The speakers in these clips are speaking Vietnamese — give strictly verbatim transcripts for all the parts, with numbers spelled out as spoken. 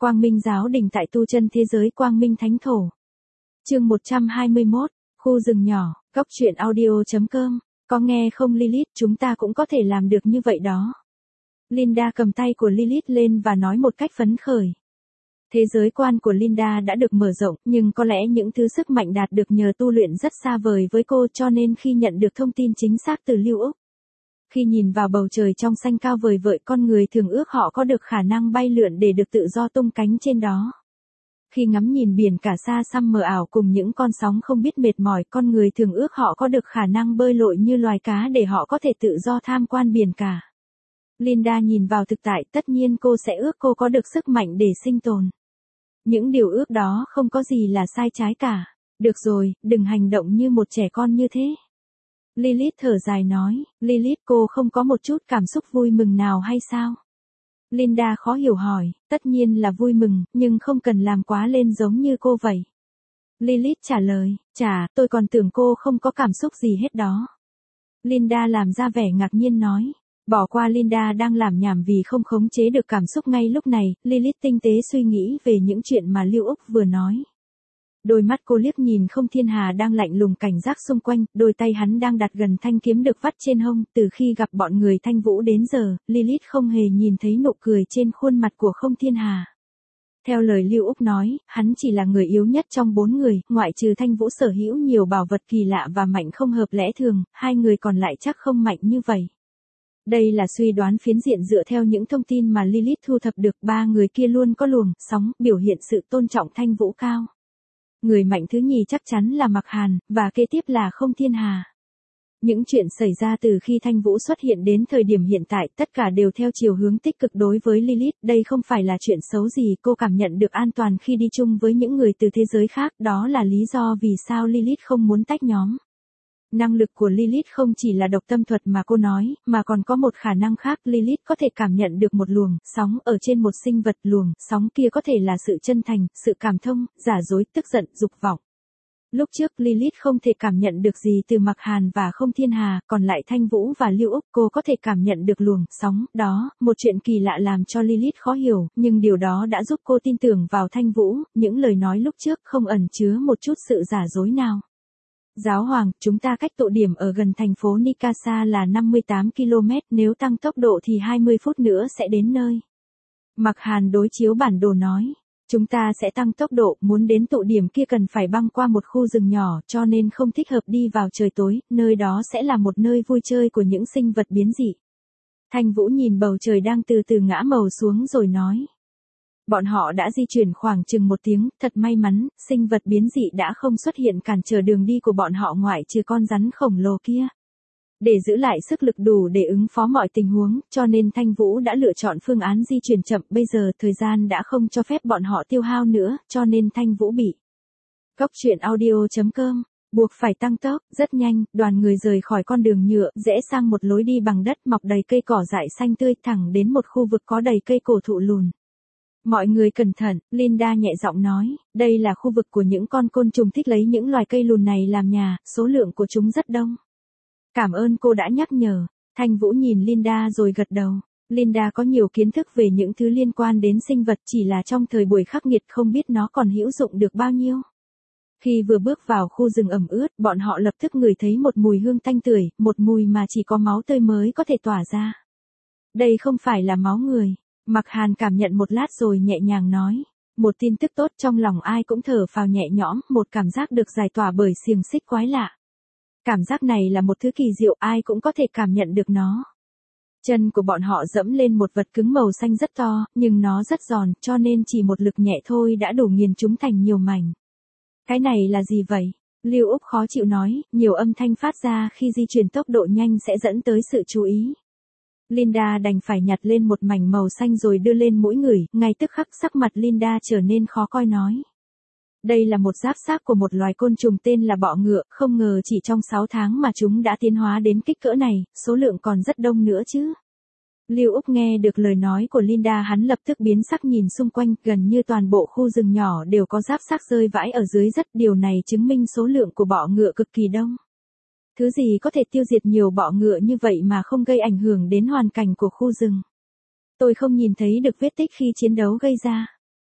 Quang Minh giáo đình tại tu chân thế giới Quang Minh Thánh Thổ. Chương một trăm hai mươi mốt, khu rừng nhỏ, góc truyện audio chấm com. Có nghe không Lilith, chúng ta cũng có thể làm được như vậy đó. Linda cầm tay của Lilith lên và nói một cách phấn khởi. Thế giới quan của Linda đã được mở rộng, nhưng có lẽ những thứ sức mạnh đạt được nhờ tu luyện rất xa vời với cô, cho nên khi nhận được thông tin chính xác từ Lưu Úc, khi nhìn vào bầu trời trong xanh cao vời vợi, con người thường ước họ có được khả năng bay lượn để được tự do tung cánh trên đó. Khi ngắm nhìn biển cả xa xăm mờ ảo cùng những con sóng không biết mệt mỏi, con người thường ước họ có được khả năng bơi lội như loài cá để họ có thể tự do tham quan biển cả. Linda nhìn vào thực tại, tất nhiên cô sẽ ước cô có được sức mạnh để sinh tồn. Những điều ước đó không có gì là sai trái cả. Được rồi, đừng hành động như một trẻ con như thế. Lilith thở dài nói, Lilith, cô không có một chút cảm xúc vui mừng nào hay sao? Linda khó hiểu hỏi, tất nhiên là vui mừng, nhưng không cần làm quá lên giống như cô vậy. Lilith trả lời, chà, tôi còn tưởng cô không có cảm xúc gì hết đó. Linda làm ra vẻ ngạc nhiên nói. Bỏ qua Linda đang làm nhảm vì không khống chế được cảm xúc ngay lúc này, Lilith tinh tế suy nghĩ về những chuyện mà Lưu Úc vừa nói. Đôi mắt cô liếc nhìn Không Thiên Hà đang lạnh lùng cảnh giác xung quanh, đôi tay hắn đang đặt gần thanh kiếm được vắt trên hông. Từ khi gặp bọn người Thanh Vũ đến giờ, Lilith không hề nhìn thấy nụ cười trên khuôn mặt của Không Thiên Hà. Theo lời Lưu Úc nói, hắn chỉ là người yếu nhất trong bốn người, ngoại trừ Thanh Vũ sở hữu nhiều bảo vật kỳ lạ và mạnh không hợp lẽ thường, hai người còn lại chắc không mạnh như vậy. Đây là suy đoán phiến diện dựa theo những thông tin mà Lilith thu thập được. Ba người kia luôn có luồng sóng, biểu hiện sự tôn trọng Thanh Vũ cao. Người mạnh thứ nhì chắc chắn là Mặc Hàn, và kế tiếp là Không Thiên Hà. Những chuyện xảy ra từ khi Thanh Vũ xuất hiện đến thời điểm hiện tại, tất cả đều theo chiều hướng tích cực đối với Lilith. Đây không phải là chuyện xấu gì, cô cảm nhận được an toàn khi đi chung với những người từ thế giới khác, đó là lý do vì sao Lilith không muốn tách nhóm. Năng lực của Lilith không chỉ là độc tâm thuật mà cô nói, mà còn có một khả năng khác. Lilith có thể cảm nhận được một luồng sóng ở trên một sinh vật. Luồng sóng kia có thể là sự chân thành, sự cảm thông, giả dối, tức giận, dục vọng. Lúc trước Lilith không thể cảm nhận được gì từ Mặc Hàn và Không Thiên Hà, còn lại Thanh Vũ và Lưu Úc, cô có thể cảm nhận được luồng sóng đó. Một chuyện kỳ lạ làm cho Lilith khó hiểu, nhưng điều đó đã giúp cô tin tưởng vào Thanh Vũ. Những lời nói lúc trước không ẩn chứa một chút sự giả dối nào. Giáo hoàng, chúng ta cách tụ điểm ở gần thành phố Nikasa là năm mươi tám ki lô mét, nếu tăng tốc độ thì hai mươi phút nữa sẽ đến nơi. Mặc Hàn đối chiếu bản đồ nói, chúng ta sẽ tăng tốc độ, muốn đến tụ điểm kia cần phải băng qua một khu rừng nhỏ, cho nên không thích hợp đi vào trời tối, nơi đó sẽ là một nơi vui chơi của những sinh vật biến dị. Thanh Vũ nhìn bầu trời đang từ từ ngã màu xuống rồi nói. Bọn họ đã di chuyển khoảng chừng một tiếng, thật may mắn, sinh vật biến dị đã không xuất hiện cản trở đường đi của bọn họ ngoại trừ con rắn khổng lồ kia. Để giữ lại sức lực đủ để ứng phó mọi tình huống, cho nên Thanh Vũ đã lựa chọn phương án di chuyển chậm. Bây giờ thời gian đã không cho phép bọn họ tiêu hao nữa, cho nên Thanh Vũ bị góc truyện audio chấm com buộc phải tăng tốc. Rất nhanh, đoàn người rời khỏi con đường nhựa, rẽ sang một lối đi bằng đất mọc đầy cây cỏ dại xanh tươi, thẳng đến một khu vực có đầy cây cổ thụ lùn. Mọi người cẩn thận, Linda nhẹ giọng nói, đây là khu vực của những con côn trùng thích lấy những loài cây lùn này làm nhà, số lượng của chúng rất đông. Cảm ơn cô đã nhắc nhở. Thanh Vũ nhìn Linda rồi gật đầu. Linda có nhiều kiến thức về những thứ liên quan đến sinh vật, chỉ là trong thời buổi khắc nghiệt không biết nó còn hữu dụng được bao nhiêu. Khi vừa bước vào khu rừng ẩm ướt, bọn họ lập tức ngửi thấy một mùi hương tanh tưởi, một mùi mà chỉ có máu tươi mới có thể tỏa ra. Đây không phải là máu người. Mặc Hàn cảm nhận một lát rồi nhẹ nhàng nói. Một tin tức tốt, trong lòng ai cũng thở phào nhẹ nhõm, một cảm giác được giải tỏa bởi xiềng xích quái lạ. Cảm giác này là một thứ kỳ diệu, ai cũng có thể cảm nhận được nó. Chân của bọn họ dẫm lên một vật cứng màu xanh rất to, nhưng nó rất giòn, cho nên chỉ một lực nhẹ thôi đã đủ nghiền chúng thành nhiều mảnh. Cái này là gì vậy? Lưu Úc khó chịu nói, nhiều âm thanh phát ra khi di chuyển tốc độ nhanh sẽ dẫn tới sự chú ý. Linda đành phải nhặt lên một mảnh màu xanh rồi đưa lên mũi ngửi, ngay tức khắc sắc mặt Linda trở nên khó coi nói. Đây là một giáp xác của một loài côn trùng tên là bọ ngựa, không ngờ chỉ trong sáu tháng mà chúng đã tiến hóa đến kích cỡ này, số lượng còn rất đông nữa chứ. Lưu Úc nghe được lời nói của Linda, hắn lập tức biến sắc nhìn xung quanh, gần như toàn bộ khu rừng nhỏ đều có giáp xác rơi vãi ở dưới đất, điều này chứng minh số lượng của bọ ngựa cực kỳ đông. Thứ gì có thể tiêu diệt nhiều bọ ngựa như vậy mà không gây ảnh hưởng đến hoàn cảnh của khu rừng? Tôi không nhìn thấy được vết tích khi chiến đấu gây ra.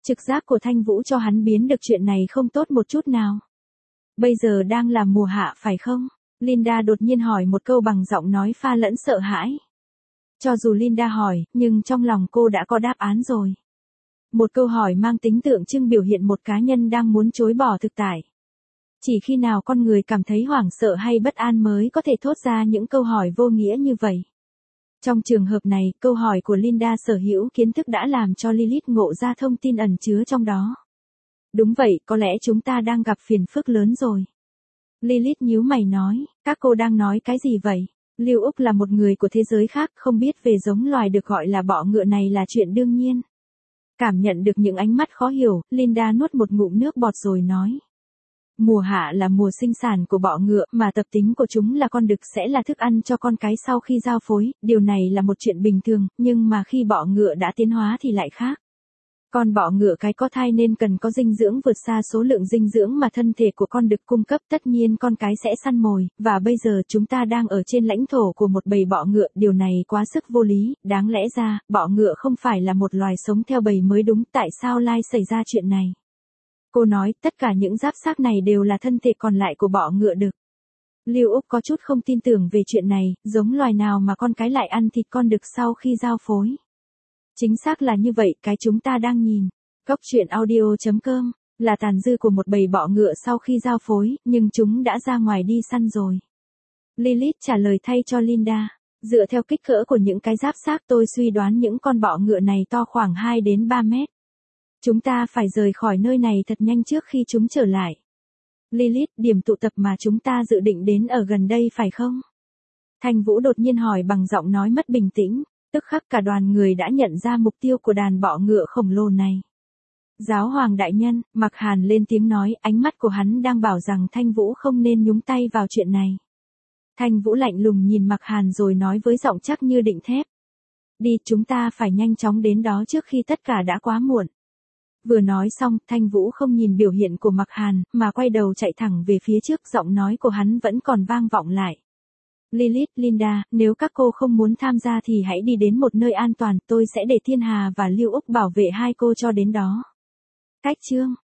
Trực giác của Thanh Vũ cho hắn biến được chuyện này không tốt một chút nào. Bây giờ đang là mùa hạ phải không? Linda đột nhiên hỏi một câu bằng giọng nói pha lẫn sợ hãi. Cho dù Linda hỏi, nhưng trong lòng cô đã có đáp án rồi. Một câu hỏi mang tính tượng trưng biểu hiện một cá nhân đang muốn chối bỏ thực tại. Chỉ khi nào con người cảm thấy hoảng sợ hay bất an mới có thể thốt ra những câu hỏi vô nghĩa như vậy. Trong trường hợp này, câu hỏi của Linda sở hữu kiến thức đã làm cho Lilith ngộ ra thông tin ẩn chứa trong đó. Đúng vậy, có lẽ chúng ta đang gặp phiền phức lớn rồi. Lilith nhíu mày nói, các cô đang nói cái gì vậy? Lưu Úc là một người của thế giới khác, không biết về giống loài được gọi là bọ ngựa này là chuyện đương nhiên. Cảm nhận được những ánh mắt khó hiểu, Linda nuốt một ngụm nước bọt rồi nói. Mùa hạ là mùa sinh sản của bọ ngựa, mà tập tính của chúng là con đực sẽ là thức ăn cho con cái sau khi giao phối, điều này là một chuyện bình thường, nhưng mà khi bọ ngựa đã tiến hóa thì lại khác. Con bọ ngựa cái có thai nên cần có dinh dưỡng vượt xa số lượng dinh dưỡng mà thân thể của con đực cung cấp, tất nhiên con cái sẽ săn mồi, và bây giờ chúng ta đang ở trên lãnh thổ của một bầy bọ ngựa, điều này quá sức vô lý, đáng lẽ ra, bọ ngựa không phải là một loài sống theo bầy mới đúng, tại sao lại xảy ra chuyện này? Cô nói, tất cả những giáp xác này đều là thân thể còn lại của bọ ngựa đực. Lưu Úc có chút không tin tưởng về chuyện này, giống loài nào mà con cái lại ăn thịt con đực sau khi giao phối. Chính xác là như vậy, cái chúng ta đang nhìn. Góc truyện audio chấm com là tàn dư của một bầy bọ ngựa sau khi giao phối, nhưng chúng đã ra ngoài đi săn rồi. Lilith trả lời thay cho Linda. Dựa theo kích cỡ của những cái giáp xác tôi suy đoán những con bọ ngựa này to khoảng hai đến ba mét. Chúng ta phải rời khỏi nơi này thật nhanh trước khi chúng trở lại. Lilith, điểm tụ tập mà chúng ta dự định đến ở gần đây phải không? Thanh Vũ đột nhiên hỏi bằng giọng nói mất bình tĩnh, tức khắc cả đoàn người đã nhận ra mục tiêu của đàn bọ ngựa khổng lồ này. Giáo hoàng đại nhân, Mạc Hàn lên tiếng nói, ánh mắt của hắn đang bảo rằng Thanh Vũ không nên nhúng tay vào chuyện này. Thanh Vũ lạnh lùng nhìn Mạc Hàn rồi nói với giọng chắc như định thép. Đi, chúng ta phải nhanh chóng đến đó trước khi tất cả đã quá muộn. Vừa nói xong, Thanh Vũ không nhìn biểu hiện của Mạc Hàn, mà quay đầu chạy thẳng về phía trước, giọng nói của hắn vẫn còn vang vọng lại. Lilith, Linda, nếu các cô không muốn tham gia thì hãy đi đến một nơi an toàn, tôi sẽ để Thiên Hà và Lưu Úc bảo vệ hai cô cho đến đó. Cách chương